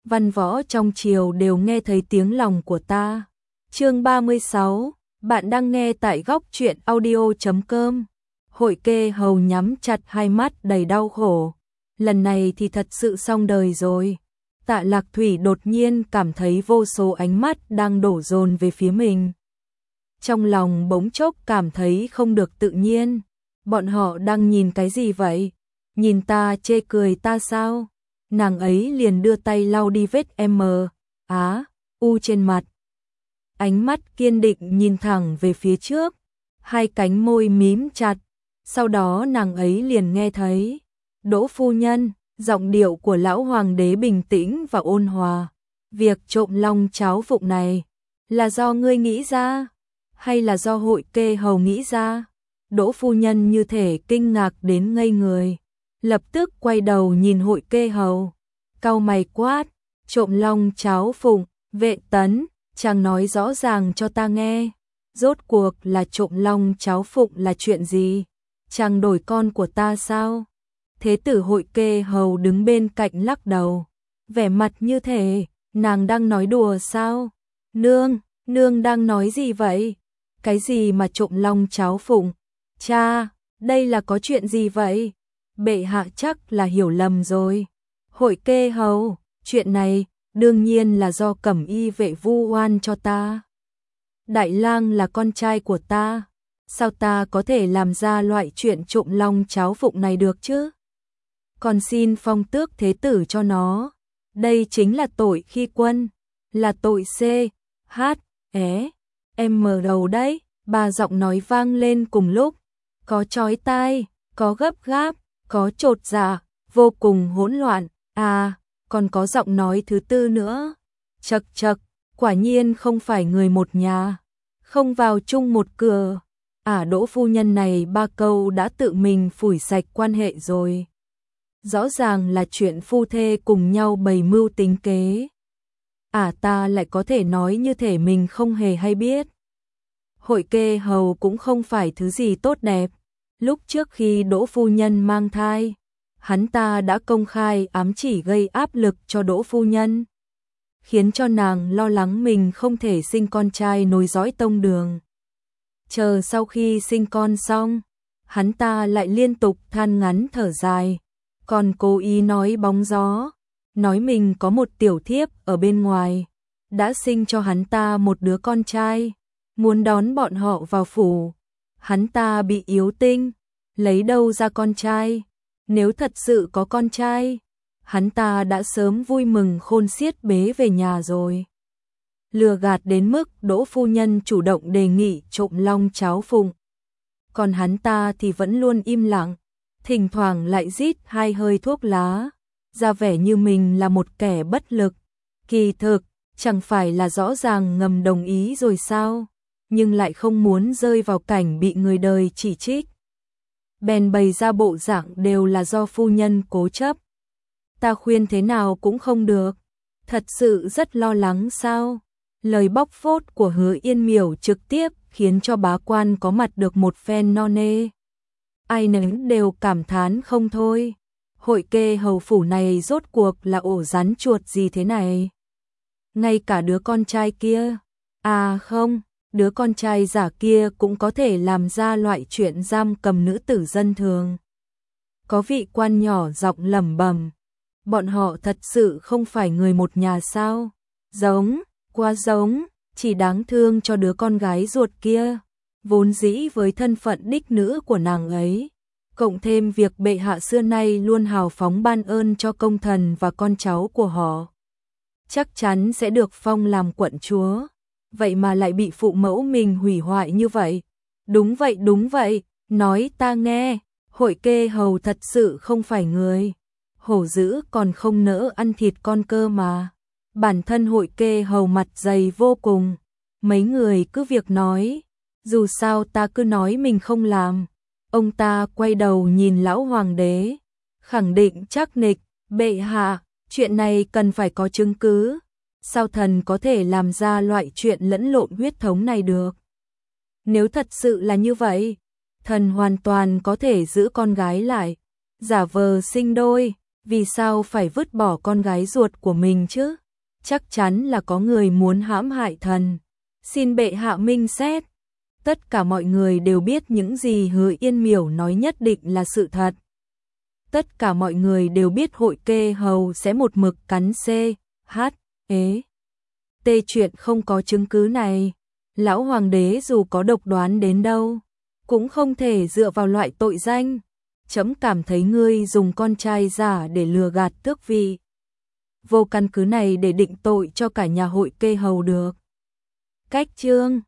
văn võ trong triều đều nghe thấy tiếng lòng của ta. Chương 36, bạn đang nghe tại góc truyện audio.com. Hội Kê Hầu nhắm chặt hai mắt đầy đau khổ. Lần này thì thật sự xong đời rồi. Tạ Lạc Thủy đột nhiên cảm thấy vô số ánh mắt đang đổ dồn về phía mình. Trong lòng bỗng chốc cảm thấy không được tự nhiên. Bọn họ đang nhìn cái gì vậy? Nhìn ta chê cười ta sao? Nàng ấy liền đưa tay lau đi vết u trên mặt. Ánh mắt kiên định nhìn thẳng về phía trước, hai cánh môi mím chặt. Sau đó nàng ấy liền nghe thấy, Đỗ phu nhân, giọng điệu của lão hoàng đế bình tĩnh và ôn hòa. Việc trộm long cháo phụng này, là do ngươi nghĩ ra, hay là do Hội Kê Hầu nghĩ ra? Đỗ phu nhân như thể kinh ngạc đến ngây người, lập tức quay đầu nhìn Hội Kê Hầu, cau mày quát, trộm long cháo phụng, Vệ Tấn, chàng nói rõ ràng cho ta nghe, rốt cuộc là trộm long cháo phụng là chuyện gì? Chàng đổi con của ta sao? Thế tử Hội Kê Hầu đứng bên cạnh lắc đầu, vẻ mặt như thể, nàng đang nói đùa sao? Nương đang nói gì vậy? Cái gì mà trộm long cháo phụng? Cha, đây là có chuyện gì vậy? Bệ hạ chắc là hiểu lầm rồi. Hội Kê Hầu, chuyện này đương nhiên là do Cẩm Y vệ vu oan cho ta. Đại lang là con trai của ta, sao ta có thể làm ra loại chuyện trộm long cháo phụng này được chứ? Còn xin phong tước thế tử cho nó. Đây chính là tội khi quân, là tội CHM đầu đấy. Ba giọng nói vang lên cùng lúc, có chói tai, có gấp gáp, có chột dạ, vô cùng hỗn loạn. Còn có giọng nói thứ tư nữa. Chậc chậc, quả nhiên không phải người một nhà, không vào chung một cửa. Đỗ phu nhân này ba câu đã tự mình phủi sạch quan hệ rồi. Rõ ràng là chuyện phu thê cùng nhau bày mưu tính kế. Ta lại có thể nói như thể mình không hề hay biết. Hội Kê Hầu cũng không phải thứ gì tốt đẹp. Lúc trước khi Đỗ phu nhân mang thai, hắn ta đã công khai ám chỉ gây áp lực cho Đỗ phu nhân, khiến cho nàng lo lắng mình không thể sinh con trai nối dõi tông đường. Chờ sau khi sinh con xong, hắn ta lại liên tục than ngắn thở dài, còn cố ý nói bóng gió, nói mình có một tiểu thiếp ở bên ngoài, đã sinh cho hắn ta một đứa con trai, muốn đón bọn họ vào phủ. Hắn ta bị yếu tinh, lấy đâu ra con trai? Nếu thật sự có con trai, hắn ta đã sớm vui mừng khôn xiết bế về nhà rồi. Lừa gạt đến mức Đỗ phu nhân chủ động đề nghị trộm long cháo phụng. Còn hắn ta thì vẫn luôn im lặng, thỉnh thoảng lại rít hai hơi thuốc lá, ra vẻ như mình là một kẻ bất lực. Kỳ thực, chẳng phải là rõ ràng ngầm đồng ý rồi sao, nhưng lại không muốn rơi vào cảnh bị người đời chỉ trích. Bèn bày ra bộ dạng đều là do phu nhân cố chấp. Ta khuyên thế nào cũng không được. Thật sự rất lo lắng sao? Lời bóc phốt của Hứa Yên Miểu trực tiếp khiến cho bá quan có mặt được một phen no nê. Ai nấy đều cảm thán không thôi. Hội Kê Hầu phủ này rốt cuộc là ổ rắn chuột gì thế này? Ngay cả đứa con trai kia. Không, đứa con trai giả kia cũng có thể làm ra loại chuyện giam cầm nữ tử dân thường. Có vị quan nhỏ giọng lẩm bẩm, bọn họ thật sự không phải người một nhà sao? Giống, quá giống, chỉ đáng thương cho đứa con gái ruột kia, vốn dĩ với thân phận đích nữ của nàng ấy, cộng thêm việc bệ hạ xưa nay luôn hào phóng ban ơn cho công thần và con cháu của họ, chắc chắn sẽ được phong làm quận chúa. Vậy mà lại bị phụ mẫu mình hủy hoại như vậy. Đúng vậy, nói ta nghe, Hội Kê Hầu thật sự không phải người. Hổ dữ còn không nỡ ăn thịt con cơ mà. Bản thân Hội Kê Hầu mặt dày vô cùng. Mấy người cứ việc nói, dù sao ta cứ nói mình không làm. Ông ta quay đầu nhìn lão hoàng đế, khẳng định chắc nịch, bệ hạ, chuyện này cần phải có chứng cứ. Sao thần có thể làm ra loại chuyện lẫn lộn huyết thống này được? Nếu thật sự là như vậy, thần hoàn toàn có thể giữ con gái lại, giả vờ sinh đôi, Vì sao phải vứt bỏ con gái ruột của mình chứ? Chắc chắn là có người muốn hãm hại thần. Xin bệ hạ minh xét. Tất cả mọi người đều biết những gì Hứa Yên Miểu nói nhất định là sự thật. Tất cả mọi người đều biết Hội Kê Hầu sẽ một mực cắn C, H, ế. T chuyện không có chứng cứ này. Lão hoàng đế dù có độc đoán đến đâu, cũng không thể dựa vào loại tội danh. Chấm cảm thấy ngươi dùng con trai giả để lừa gạt tước vị. Vô căn cứ này để định tội cho cả nhà Hội Kê Hầu được. Cách chương